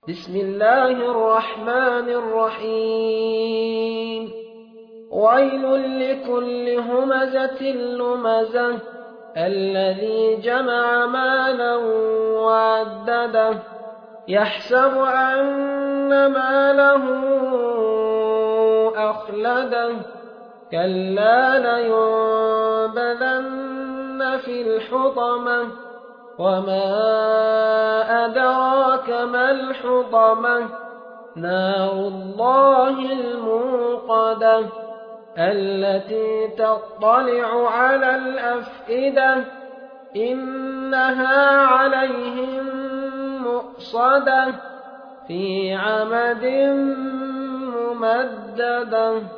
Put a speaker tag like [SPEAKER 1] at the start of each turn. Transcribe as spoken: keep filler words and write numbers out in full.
[SPEAKER 1] بسم الله الرحمن الرحيم ويل لكل همزة لمزة الذي جمع مالا وعدده يحسب أن ماله أخلده كلا لينبذن في الحطمة وما أدراك ما الحطمة نار الله الموقدة التي تطلع على الأفئدة إنها عليهم مؤصدة في عمد ممددة.